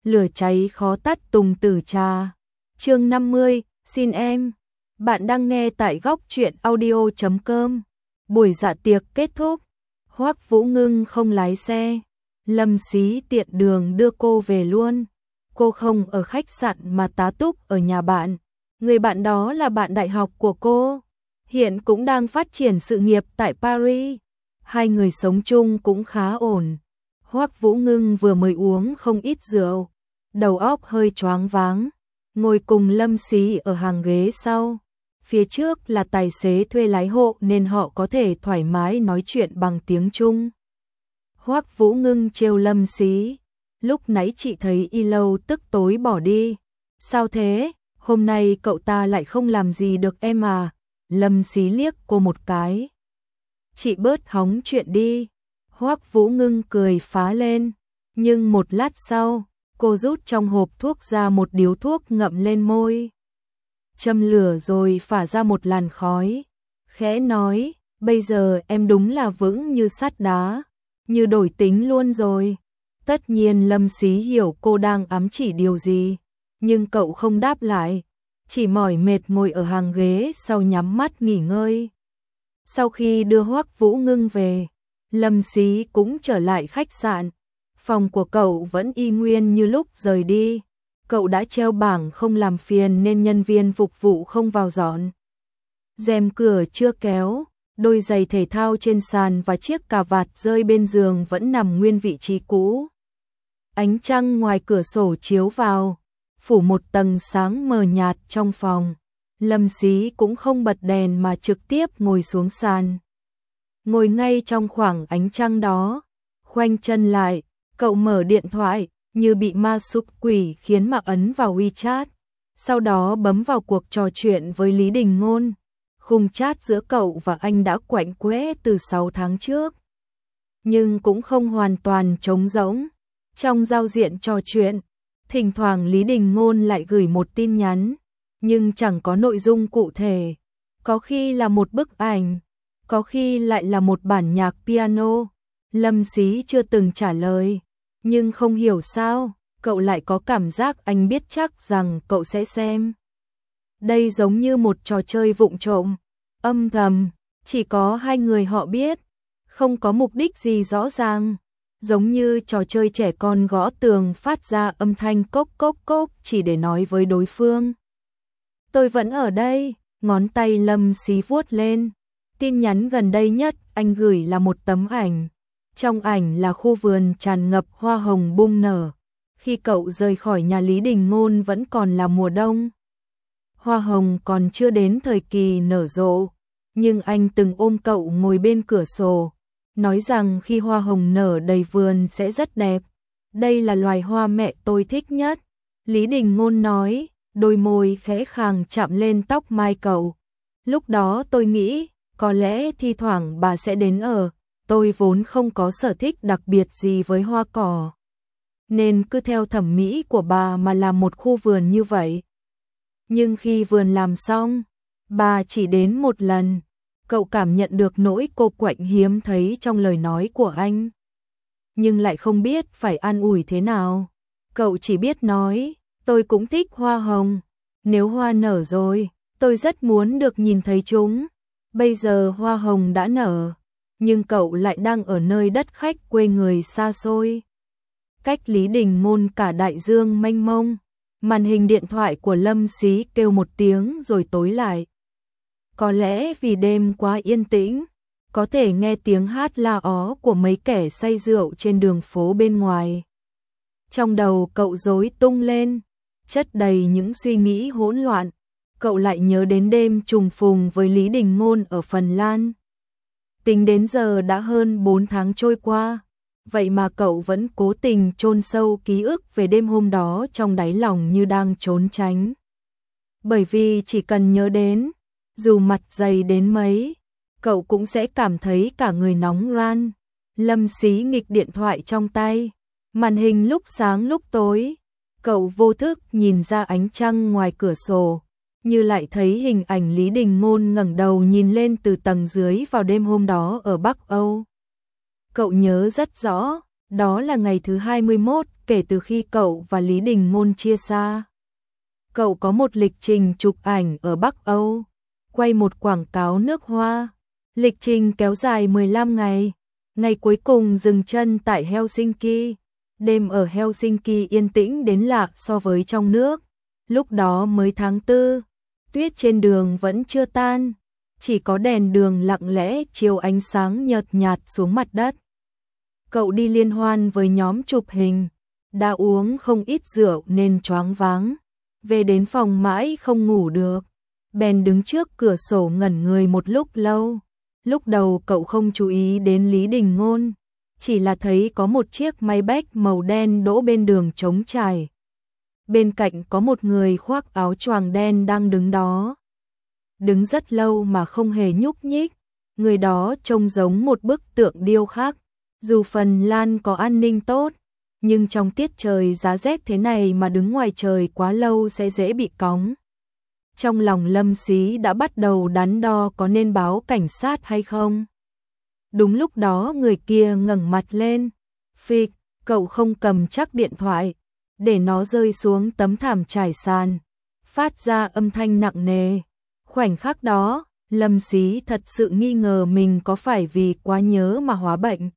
lửa cháy khó tắt tùng tử trà. Chương 50, xin em. Bạn đang nghe tại góc truyện audio.com. Buổi dạ tiệc kết thúc, Hoắc Vũ Ngưng không lái xe, Lâm Xí tiện đường đưa cô về luôn. Cô không ở khách sạn mà tá túc ở nhà bạn. Người bạn đó là bạn đại học của cô, hiện cũng đang phát triển sự nghiệp tại Paris. Hai người sống chung cũng khá ổn. Hoắc Vũ Ngưng vừa mới uống không ít rượu, đầu óc hơi choáng váng, ngồi cùng Lâm Xí ở hàng ghế sau. Phía trước là tài xế thuê lái hộ nên họ có thể thoải mái nói chuyện bằng tiếng Trung. Hoắc Vũ Ngưng trêu Lâm Xí, lúc nãy chị thấy y lâu tức tối bỏ đi. Sao thế, hôm nay cậu ta lại không làm gì được em à? Lâm Xí liếc cô một cái. Chị bớt hóng chuyện đi. Hoắc Vũ Ngưng cười phá lên, nhưng một lát sau, cô rút trong hộp thuốc ra một điếu thuốc ngậm lên môi. Châm lửa rồi phả ra một làn khói, khẽ nói, bây giờ em đúng là vững như sắt đá, như đổi tính luôn rồi. Tất nhiên Lâm Xí hiểu cô đang ám chỉ điều gì, nhưng cậu không đáp lại, chỉ mỏi mệt ngồi ở hàng ghế sau nhắm mắt nghỉ ngơi. Sau khi đưa Hoắc Vũ Ngưng về, Lâm Xí cũng trở lại khách sạn. Phòng của cậu vẫn y nguyên như lúc rời đi. Cậu đã treo bảng không làm phiền nên nhân viên phục vụ không vào dọn. Rèm cửa chưa kéo, đôi giày thể thao trên sàn và chiếc cà vạt rơi bên giường vẫn nằm nguyên vị trí cũ. Ánh trăng ngoài cửa sổ chiếu vào, phủ một tầng sáng mờ nhạt trong phòng. Lâm Xí cũng không bật đèn mà trực tiếp ngồi xuống sàn. Ngồi ngay trong khoảng ánh trăng đó, khoanh chân lại, cậu mở điện thoại, như bị ma xúc quỷ khiến mà ấn vào WeChat. Sau đó bấm vào cuộc trò chuyện với Lý Đình Ngôn. Khung chat giữa cậu và anh đã quạnh quẽ từ 6 tháng trước, nhưng cũng không hoàn toàn trống rỗng. Trong giao diện trò chuyện, thỉnh thoảng Lý Đình Ngôn lại gửi một tin nhắn, nhưng chẳng có nội dung cụ thể. Có khi là một bức ảnh, có khi lại là một bản nhạc piano. Lâm Xí chưa từng trả lời, nhưng không hiểu sao, cậu lại có cảm giác anh biết chắc rằng cậu sẽ xem. Đây giống như một trò chơi vụng trộm, âm thầm, chỉ có hai người họ biết, không có mục đích gì rõ ràng. Giống như trò chơi trẻ con gõ tường phát ra âm thanh cốc cốc cốc chỉ để nói với đối phương. Tôi vẫn ở đây, ngón tay Lâm Xí vuốt lên. Tin nhắn gần đây nhất anh gửi là một tấm ảnh. Trong ảnh là khu vườn tràn ngập hoa hồng bung nở. Khi cậu rời khỏi nhà Lý Đình Ngôn vẫn còn là mùa đông. Hoa hồng còn chưa đến thời kỳ nở rộ, nhưng anh từng ôm cậu ngồi bên cửa sổ, nói rằng khi hoa hồng nở đầy vườn sẽ rất đẹp. Đây là loài hoa mẹ tôi thích nhất. Lý Đình Ngôn nói, đôi môi khẽ khàng chạm lên tóc mai cậu. Lúc đó tôi nghĩ, có lẽ thi thoảng bà sẽ đến ở. Tôi vốn không có sở thích đặc biệt gì với hoa cỏ, nên cứ theo thẩm mỹ của bà mà làm một khu vườn như vậy. Nhưng khi vườn làm xong, bà chỉ đến một lần. Cậu cảm nhận được nỗi cô quạnh hiếm thấy trong lời nói của anh, nhưng lại không biết phải an ủi thế nào. Cậu chỉ biết nói, tôi cũng thích hoa hồng. Nếu hoa nở rồi, tôi rất muốn được nhìn thấy chúng. Bây giờ hoa hồng đã nở, nhưng cậu lại đang ở nơi đất khách quê người xa xôi, cách Lý Đình Ngôn cả đại dương mênh mông. Màn hình điện thoại của Lâm Xí kêu một tiếng rồi tối lại. Có lẽ vì đêm quá yên tĩnh, có thể nghe tiếng hát la ó của mấy kẻ say rượu trên đường phố bên ngoài. Trong đầu cậu rối tung lên, chất đầy những suy nghĩ hỗn loạn. Cậu lại nhớ đến đêm trùng phùng với Lý Đình Ngôn ở Phần Lan. Tính đến giờ đã hơn 4 tháng trôi qua, vậy mà cậu vẫn cố tình chôn sâu ký ức về đêm hôm đó trong đáy lòng như đang trốn tránh. Bởi vì chỉ cần nhớ đến, dù mặt dày đến mấy, cậu cũng sẽ cảm thấy cả người nóng ran. Lâm Xí nghịch điện thoại trong tay, màn hình lúc sáng lúc tối. Cậu vô thức nhìn ra ánh trăng ngoài cửa sổ, như lại thấy hình ảnh Lý Đình Ngôn ngẩng đầu nhìn lên từ tầng dưới vào đêm hôm đó ở Bắc Âu. Cậu nhớ rất rõ, Đó là ngày thứ 21 kể từ khi cậu và Lý Đình Ngôn chia xa. Cậu có một lịch trình chụp ảnh ở Bắc Âu, quay một quảng cáo nước hoa. Lịch trình kéo dài 15 ngày. Ngày cuối cùng dừng chân tại Helsinki. Đêm ở Helsinki yên tĩnh đến lạ so với trong nước. Lúc đó mới tháng 4, tuyết trên đường vẫn chưa tan, chỉ có đèn đường lặng lẽ chiếu ánh sáng nhợt nhạt xuống mặt đất. Cậu đi liên hoan với nhóm chụp hình, đã uống không ít rượu nên choáng váng, về đến phòng mãi không ngủ được, bèn đứng trước cửa sổ ngẩn người một lúc lâu. Lúc đầu cậu không chú ý đến Lý Đình Ngôn, chỉ là thấy có một chiếc Maybach màu đen đỗ bên đường trống trải. Bên cạnh có một người khoác áo choàng đen đang đứng đó. Đứng rất lâu mà không hề nhúc nhích, người đó trông giống một bức tượng điêu khắc. Dù Phần Lan có an ninh tốt, nhưng trong tiết trời giá rét thế này mà đứng ngoài trời quá lâu sẽ dễ bị cóng. Trong lòng Lâm Xí đã bắt đầu đắn đo có nên báo cảnh sát hay không. Đúng lúc đó người kia ngẩng mặt lên. Phịch, cậu không cầm chắc điện thoại, để nó rơi xuống tấm thảm trải sàn, phát ra âm thanh nặng nề. Khoảnh khắc đó, Lâm Xí thật sự nghi ngờ mình có phải vì quá nhớ mà hóa bệnh,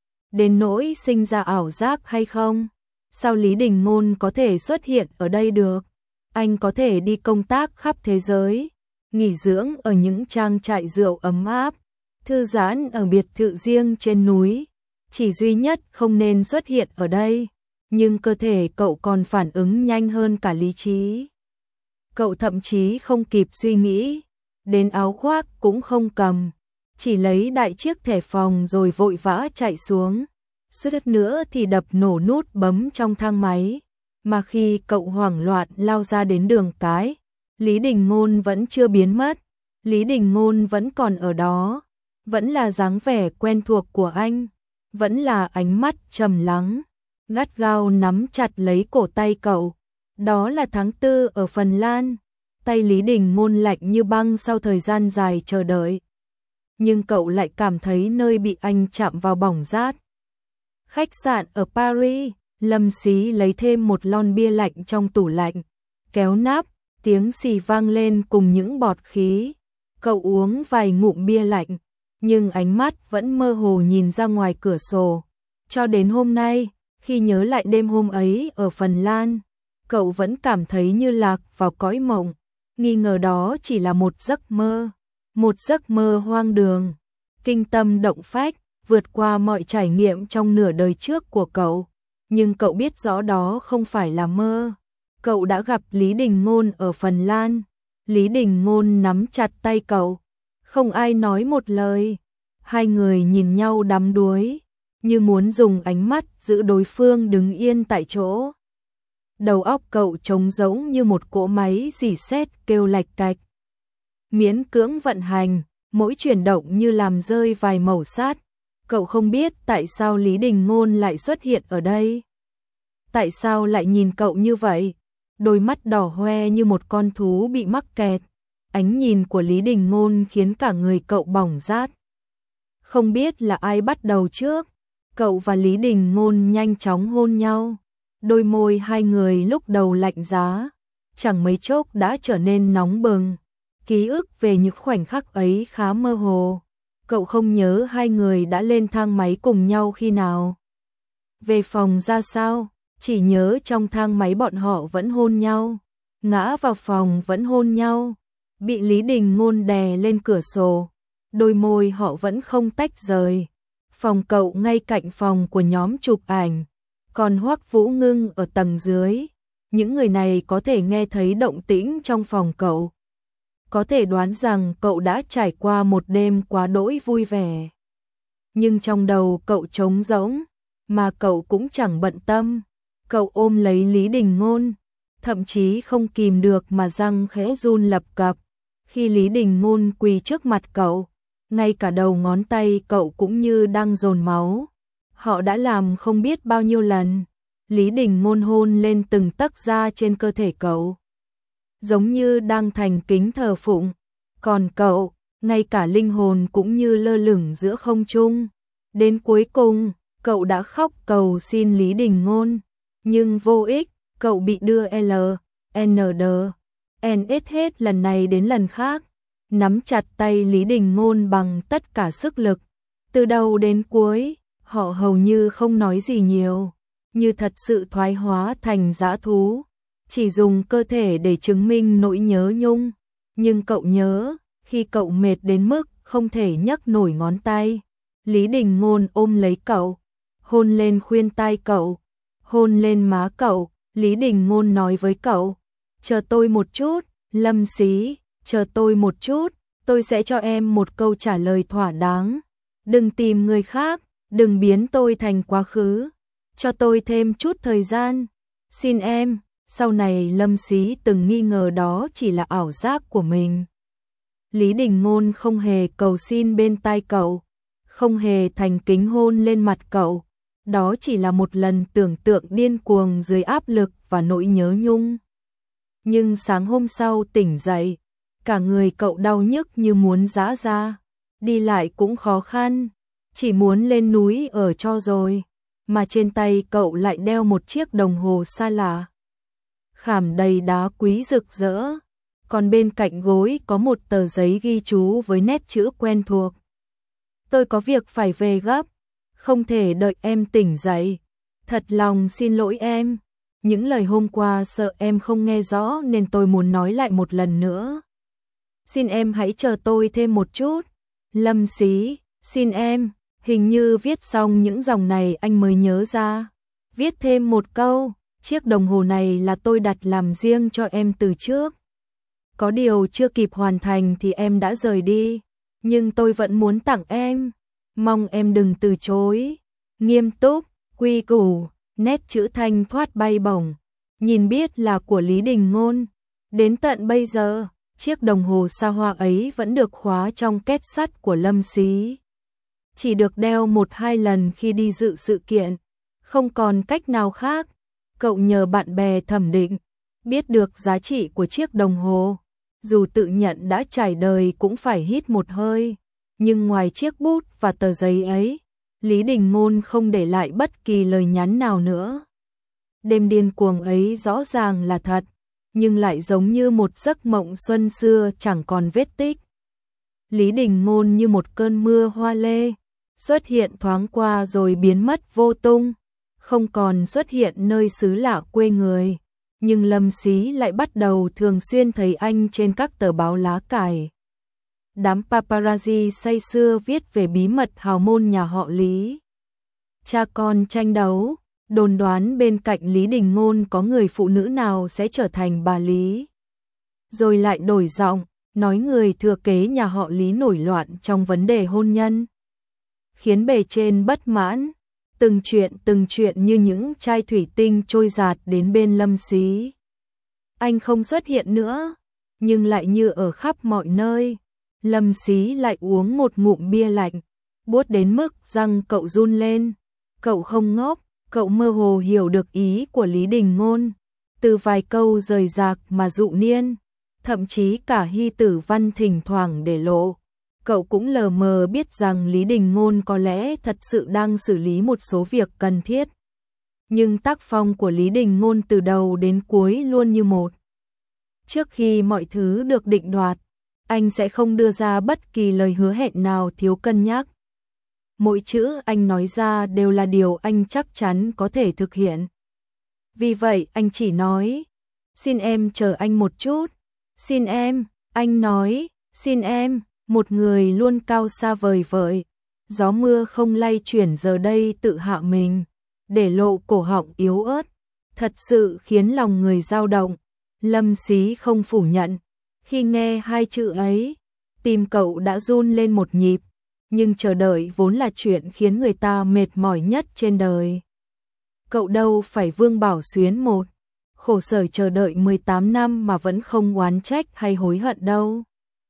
đến nỗi sinh ra ảo giác hay không. Sao Lý Đình Ngôn có thể xuất hiện ở đây được? Anh có thể đi công tác khắp thế giới, nghỉ dưỡng ở những trang trại rượu ấm áp, thư giãn ở biệt thự riêng trên núi, chỉ duy nhất không nên xuất hiện ở đây. Nhưng cơ thể cậu còn phản ứng nhanh hơn cả lý trí. Cậu thậm chí không kịp suy nghĩ, đến áo khoác cũng không cầm, chỉ lấy đại chiếc thẻ phòng rồi vội vã chạy xuống. Suýt nữa thì đập nổ nút bấm trong thang máy. Mà khi cậu hoảng loạn lao ra đến đường cái, Lý Đình Ngôn vẫn chưa biến mất. Lý Đình Ngôn vẫn còn ở đó, vẫn là dáng vẻ quen thuộc của anh, vẫn là ánh mắt trầm lắng, gắt gao nắm chặt lấy cổ tay cậu. Đó là tháng 4 ở Phần Lan. Tay Lý Đình Ngôn lạnh như băng sau thời gian dài chờ đợi. Nhưng cậu lại cảm thấy nơi bị anh chạm vào bỏng rát. Khách sạn ở Paris, Lâm Xí lấy thêm một lon bia lạnh trong tủ lạnh, kéo nắp, tiếng xì vang lên cùng những bọt khí. Cậu uống vài ngụm bia lạnh, nhưng ánh mắt vẫn mơ hồ nhìn ra ngoài cửa sổ. Cho đến hôm nay, khi nhớ lại đêm hôm ấy ở Phần Lan, cậu vẫn cảm thấy như lạc vào cõi mộng, nghi ngờ đó chỉ là một giấc mơ hoang đường, kinh tâm động phách, vượt qua mọi trải nghiệm trong nửa đời trước của cậu. Nhưng cậu biết rõ đó không phải là mơ. Cậu đã gặp Lý Đình Ngôn ở Phần Lan. Lý Đình Ngôn nắm chặt tay cậu, không ai nói một lời. Hai người nhìn nhau đắm đuối, như muốn dùng ánh mắt giữ đối phương đứng yên tại chỗ. Đầu óc cậu trống rỗng như một cỗ máy rỉ sét kêu lạch cạch. Miễn cưỡng vận hành, mỗi chuyển động như làm rơi vài mẩu sắt. Cậu không biết tại sao Lý Đình Ngôn lại xuất hiện ở đây. Tại sao lại nhìn cậu như vậy? Đôi mắt đỏ hoe như một con thú bị mắc kẹt. Ánh nhìn của Lý Đình Ngôn khiến cả người cậu bỏng rát. Không biết là ai bắt đầu trước. Cậu và Lý Đình Ngôn nhanh chóng hôn nhau. Đôi môi hai người lúc đầu lạnh giá, chẳng mấy chốc đã trở nên nóng bừng. Ký ức về những khoảnh khắc ấy khá mơ hồ. Cậu không nhớ hai người đã lên thang máy cùng nhau khi nào, về phòng ra sao, chỉ nhớ trong thang máy bọn họ vẫn hôn nhau, ngã vào phòng vẫn hôn nhau, bị Lý Đình Ngôn đè lên cửa sổ, đôi môi họ vẫn không tách rời. Phòng cậu ngay cạnh phòng của nhóm chụp ảnh, còn Hoắc Vũ Ngưng ở tầng dưới. Những người này có thể nghe thấy động tĩnh trong phòng cậu, có thể đoán rằng cậu đã trải qua một đêm quá đỗi vui vẻ. Nhưng trong đầu cậu trống rỗng, mà cậu cũng chẳng bận tâm. Cậu ôm lấy Lý Đình Ngôn, thậm chí không kìm được mà răng khẽ run lập cập. Khi Lý Đình Ngôn quỳ trước mặt cậu, ngay cả đầu ngón tay cậu cũng như đang dồn máu. Họ đã làm không biết bao nhiêu lần. Lý Đình Ngôn hôn lên từng tấc da trên cơ thể cậu, giống như đang thành kính thờ phụng. Còn cậu, ngay cả linh hồn cũng như lơ lửng giữa không trung. Đến cuối cùng, Cậu đã khóc cầu xin Lý Đình Ngôn, nhưng vô ích, cậu bị đưa L, N, D, N hết lần này đến lần khác, nắm chặt tay Lý Đình Ngôn bằng tất cả sức lực. Từ đầu đến cuối, họ hầu như không nói gì nhiều, như thật sự thoái hóa thành dã thú, chỉ dùng cơ thể để chứng minh nỗi nhớ nhung. Nhưng cậu nhớ, khi cậu mệt đến mức không thể nhấc nổi ngón tay, Lý Đình Ngôn ôm lấy cậu, hôn lên khuyên tai cậu, hôn lên má cậu. Lý Đình Ngôn nói với cậu, chờ tôi một chút, Lâm Xí, chờ tôi một chút, tôi sẽ cho em một câu trả lời thỏa đáng. Đừng tìm người khác, đừng biến tôi thành quá khứ, cho tôi thêm chút thời gian, xin em. Sau này Lâm Xí từng nghi ngờ đó chỉ là ảo giác của mình. Lý Đình Ngôn không hề cầu xin bên tai cậu, không hề thành kính hôn lên mặt cậu. Đó chỉ là một lần tưởng tượng điên cuồng dưới áp lực và nỗi nhớ nhung. Nhưng sáng hôm sau tỉnh dậy, cả người cậu đau nhức như muốn giã ra, đi lại cũng khó khăn, chỉ muốn lên núi ở cho rồi, mà trên tay cậu lại đeo một chiếc đồng hồ xa lạ, khảm đầy đá quý rực rỡ, còn bên cạnh gối có một tờ giấy ghi chú với nét chữ quen thuộc. Tôi có việc phải về gấp, không thể đợi em tỉnh dậy. Thật lòng xin lỗi em, những lời hôm qua sợ em không nghe rõ nên tôi muốn nói lại một lần nữa. Xin em hãy chờ tôi thêm một chút. Lâm Xí, xin em. Hình như viết xong những dòng này anh mới nhớ ra. Viết thêm một câu, chiếc đồng hồ này là tôi đặt làm riêng cho em từ trước. Có điều chưa kịp hoàn thành thì em đã rời đi, nhưng tôi vẫn muốn tặng em. Mong em đừng từ chối. Nghiêm túc, quy củ, nét chữ thanh thoát bay bổng, nhìn biết là của Lý Đình Ngôn. Đến tận bây giờ, chiếc đồng hồ xa hoa ấy vẫn được khóa trong két sắt của Lâm Xí. Chỉ được đeo 1-2 lần khi đi dự sự kiện, không còn cách nào khác. Cậu nhờ bạn bè thẩm định, biết được giá trị của chiếc đồng hồ. Dù tự nhận đã trải đời cũng phải hít một hơi. Nhưng ngoài chiếc bút và tờ giấy ấy, Lý Đình Ngôn không để lại bất kỳ lời nhắn nào nữa. Đêm điên cuồng ấy rõ ràng là thật, nhưng lại giống như một giấc mộng xuân xưa chẳng còn vết tích. Lý Đình Ngôn như một cơn mưa hoa lê, xuất hiện thoáng qua rồi biến mất vô tung, không còn xuất hiện nơi xứ lạ quê người. Nhưng Lâm Xí lại bắt đầu thường xuyên thấy anh trên các tờ báo lá cải. Đám paparazzi say sưa viết về bí mật hào môn nhà họ Lý. Cha con tranh đấu, đồn đoán bên cạnh Lý Đình Ngôn có người phụ nữ nào sẽ trở thành bà Lý. Rồi lại đổi giọng, nói người thừa kế nhà họ Lý nổi loạn trong vấn đề hôn nhân. Khiến bề trên bất mãn, từng chuyện như những chai thủy tinh trôi dạt đến bên Lâm Xí. Anh không xuất hiện nữa, nhưng lại như ở khắp mọi nơi. Lâm Xí lại uống một ngụm bia lạnh, buốt đến mức răng cậu run lên. Cậu không ngốc, cậu mơ hồ hiểu được ý của Lý Đình Ngôn. Từ vài câu rời rạc mà dụ niên, thậm chí cả Hy Tử Văn thỉnh thoảng để lộ. Cậu cũng lờ mờ biết rằng Lý Đình Ngôn có lẽ thật sự đang xử lý một số việc cần thiết. Nhưng tác phong của Lý Đình Ngôn từ đầu đến cuối luôn như một. Trước khi mọi thứ được định đoạt, anh sẽ không đưa ra bất kỳ lời hứa hẹn nào thiếu cân nhắc. Mỗi chữ anh nói ra đều là điều anh chắc chắn có thể thực hiện. Vì vậy anh chỉ nói, xin em chờ anh một chút, xin em, anh nói, xin em, một người luôn cao xa vời vợi, gió mưa không lay chuyển giờ đây tự hạ mình, để lộ cổ họng yếu ớt, thật sự khiến lòng người dao động. Lâm Xí không phủ nhận, khi nghe hai chữ ấy, tim cậu đã run lên một nhịp, nhưng chờ đợi vốn là chuyện khiến người ta mệt mỏi nhất trên đời. Cậu đâu phải Vương Bảo Xuyến một, khổ sở chờ đợi 18 năm mà vẫn không oán trách hay hối hận đâu.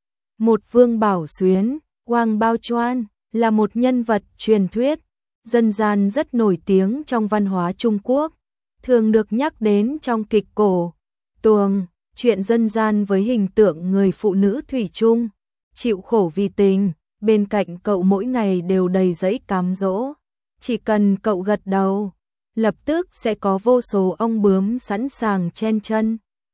Một Vương Bảo Xuyến, Wang Baochuan, là một nhân vật truyền thuyết, dân gian rất nổi tiếng trong văn hóa Trung Quốc, thường được nhắc đến trong kịch cổ, tuồng, chuyện dân gian với hình tượng người phụ nữ thủy chung, chịu khổ vì tình, bên cạnh cậu mỗi ngày đều đầy giấy cám dỗ. Chỉ cần cậu gật đầu, lập tức sẽ có vô số ong bướm sẵn sàng chen chân,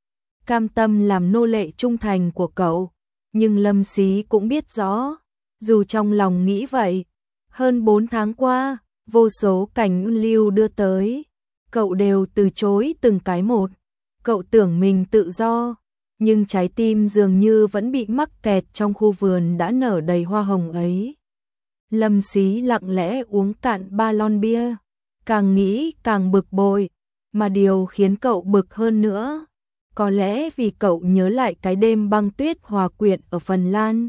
cam tâm làm nô lệ trung thành của cậu. Nhưng Lâm Xí cũng biết rõ, dù trong lòng nghĩ vậy, hơn 4 tháng qua, vô số cảnh lưu đưa tới, cậu đều từ chối từng cái một. Cậu tưởng mình tự do, nhưng trái tim dường như vẫn bị mắc kẹt trong khu vườn đã nở đầy hoa hồng ấy. Lâm Xí lặng lẽ uống cạn 3 lon bia, càng nghĩ càng bực bội, mà điều khiến cậu bực hơn nữa, có lẽ vì cậu nhớ lại cái đêm băng tuyết hòa quyện ở Phần Lan.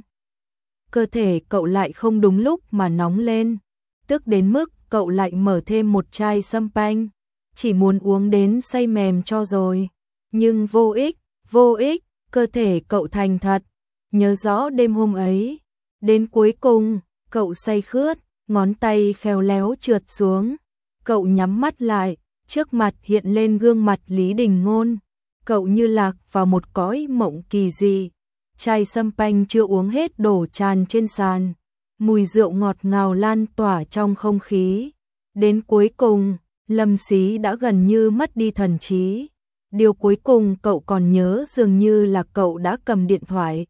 Cơ thể cậu lại không đúng lúc mà nóng lên, tức đến mức cậu lại mở thêm một chai champagne, chỉ muốn uống đến say mềm cho rồi. Nhưng vô ích, cơ thể cậu thành thật, nhớ rõ đêm hôm ấy. Đến cuối cùng, cậu say khướt, ngón tay khéo léo trượt xuống. Cậu nhắm mắt lại, trước mặt hiện lên gương mặt Lý Đình Ngôn. Cậu như lạc vào một cõi mộng kỳ dị. Chai champagne chưa uống hết đổ tràn trên sàn. Mùi rượu ngọt ngào lan tỏa trong không khí. Đến cuối cùng, Lâm Xí đã gần như mất đi thần trí. Điều cuối cùng cậu còn nhớ dường như là cậu đã cầm điện thoại,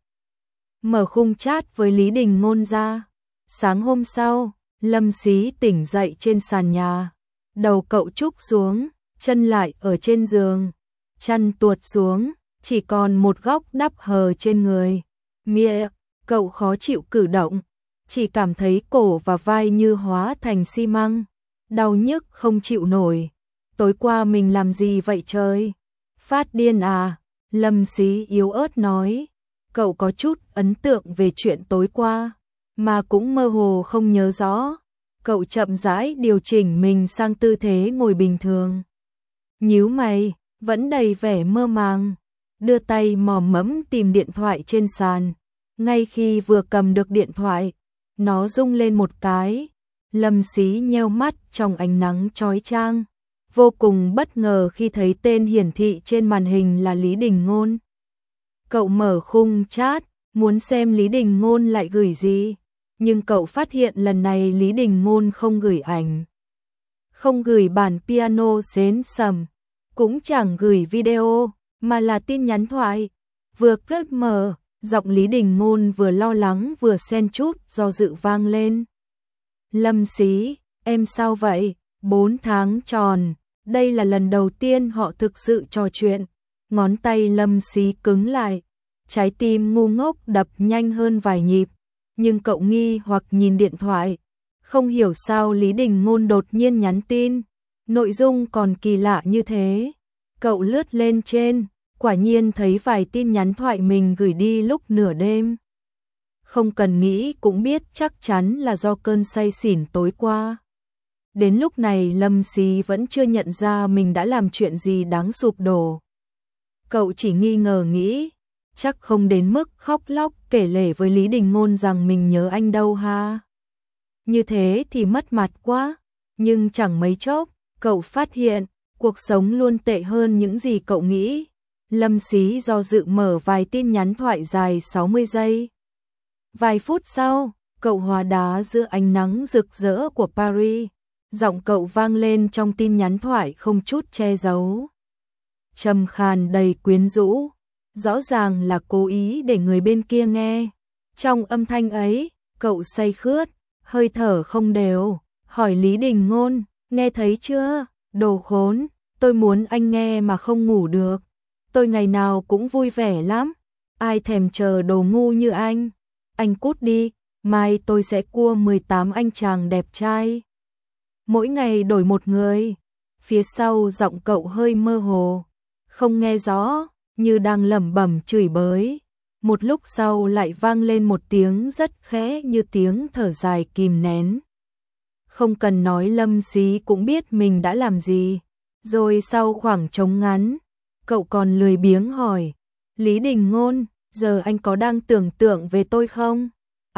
mở khung chat với Lý Đình Ngôn ra. Sáng hôm sau, Lâm Xí tỉnh dậy trên sàn nhà. Đầu cậu trúc xuống, chân lại ở trên giường. Chăn tuột xuống, chỉ còn một góc đắp hờ trên người. Mía, cậu khó chịu cử động, chỉ cảm thấy cổ và vai như hóa thành xi măng. Đau nhức không chịu nổi. Tối qua mình làm gì vậy trời? Phát điên à? Lâm Xí yếu ớt nói. Cậu có chút ấn tượng về chuyện tối qua, mà cũng mơ hồ không nhớ rõ. Cậu chậm rãi điều chỉnh mình sang tư thế ngồi bình thường. Nhíu mày, vẫn đầy vẻ mơ màng, đưa tay mò mẫm tìm điện thoại trên sàn. Ngay khi vừa cầm được điện thoại, nó rung lên một cái. Lâm Xí nheo mắt trong ánh nắng chói chang, vô cùng bất ngờ khi thấy tên hiển thị trên màn hình là Lý Đình Ngôn. Cậu mở khung chat, muốn xem Lý Đình Ngôn lại gửi gì, nhưng cậu phát hiện lần này Lý Đình Ngôn không gửi ảnh, không gửi bản piano xến sầm, cũng chẳng gửi video, mà là tin nhắn thoại. Vừa click mở, giọng Lý Đình Ngôn vừa lo lắng vừa xen chút do dự vang lên. Lâm Xí, em sao vậy? 4 tháng tròn, đây là lần đầu tiên họ thực sự trò chuyện. Ngón tay Lâm Xí cứng lại, trái tim ngu ngốc đập nhanh hơn vài nhịp, nhưng cậu nghi hoặc nhìn điện thoại, không hiểu sao Lý Đình Ngôn đột nhiên nhắn tin, nội dung còn kỳ lạ như thế. Cậu lướt lên trên, quả nhiên thấy vài tin nhắn thoại mình gửi đi lúc nửa đêm. Không cần nghĩ cũng biết chắc chắn là do cơn say xỉn tối qua. Đến lúc này Lâm Xí vẫn chưa nhận ra mình đã làm chuyện gì đáng sụp đổ. Cậu chỉ nghi ngờ nghĩ, chắc không đến mức khóc lóc kể lể với Lý Đình Ngôn rằng mình nhớ anh đâu ha. Như thế thì mất mặt quá, nhưng chẳng mấy chốc, cậu phát hiện, cuộc sống luôn tệ hơn những gì cậu nghĩ. Lâm Xí do dự mở vài tin nhắn thoại dài 60 giây. Vài phút sau, cậu hóa đá giữa ánh nắng rực rỡ của Paris. Giọng cậu vang lên trong tin nhắn thoại không chút che giấu, trầm khàn đầy quyến rũ, rõ ràng là cố ý để người bên kia nghe. Trong âm thanh ấy, cậu say khướt, hơi thở không đều, hỏi Lý Đình Ngôn, nghe thấy chưa? Đồ khốn, tôi muốn anh nghe mà không ngủ được. Tôi ngày nào cũng vui vẻ lắm, ai thèm chờ đồ ngu như anh. Anh cút đi, mai tôi sẽ cua 18 anh chàng đẹp trai. Mỗi ngày đổi một người. Phía sau giọng cậu hơi mơ hồ, không nghe rõ, như đang lẩm bẩm chửi bới. Một lúc sau lại vang lên một tiếng rất khẽ như tiếng thở dài kìm nén. Không cần nói Lâm Xí cũng biết mình đã làm gì. Rồi sau khoảng trống ngắn, cậu còn lười biếng hỏi, Lý Đình Ngôn, giờ anh có đang tưởng tượng về tôi không?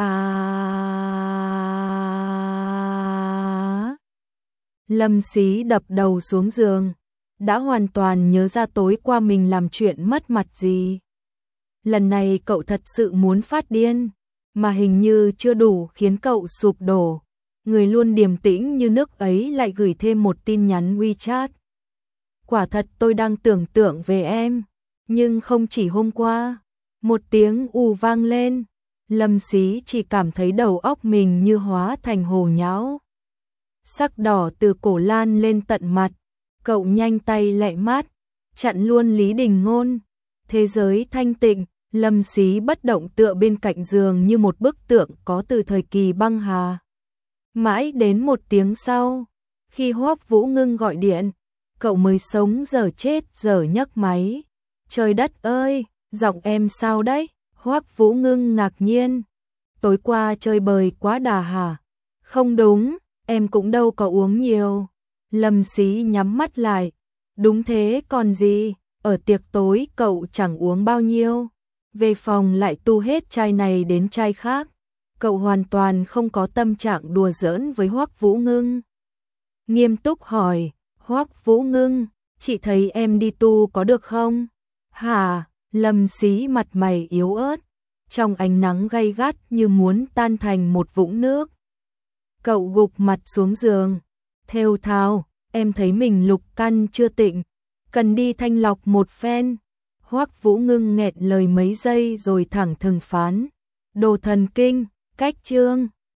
Lâm Xí đập đầu xuống giường, đã hoàn toàn nhớ ra tối qua mình làm chuyện mất mặt gì. Lần này cậu thật sự muốn phát điên, mà hình như chưa đủ khiến cậu sụp đổ. người luôn điềm tĩnh như nước ấy lại gửi thêm một tin nhắn WeChat. Quả thật tôi đang tưởng tượng về em, nhưng không chỉ hôm qua. Một tiếng ù vang lên, Lâm Xí chỉ cảm thấy đầu óc mình như hóa thành hồ nhão. Sắc đỏ từ cổ lan lên tận mặt, cậu nhanh tay lẹ mát, chặn luôn Lý Đình Ngôn. Thế giới thanh tịnh, Lâm Xí bất động tựa bên cạnh giường như một bức tượng có từ thời kỳ băng hà. Mãi đến một tiếng sau, khi Hoắc Vũ Ngưng gọi điện, cậu mới sống dở chết dở nhấc máy. Trời đất ơi, giọng em sao đấy? Hoắc Vũ Ngưng ngạc nhiên. Tối qua chơi bời quá đà hả? Không đúng, em cũng đâu có uống nhiều. Lâm Xí nhắm mắt lại. Đúng thế còn gì, ở tiệc tối cậu chẳng uống bao nhiêu. Về phòng lại tu hết chai này đến chai khác. Cậu hoàn toàn không có tâm trạng đùa giỡn với Hoắc Vũ Ngưng. Nghiêm túc hỏi, Hoắc Vũ Ngưng, chị thấy em đi tu có được không? Hả? Lâm Xí mặt mày yếu ớt, trong ánh nắng gay gắt như muốn tan thành một vũng nước. Cậu gục mặt xuống giường, thều thào, em thấy mình lục căn chưa tịnh, cần đi thanh lọc một phen. Hoắc Vũ Ngưng nghẹn lời mấy giây rồi thẳng thừng phán, đồ thần kinh, cách chương.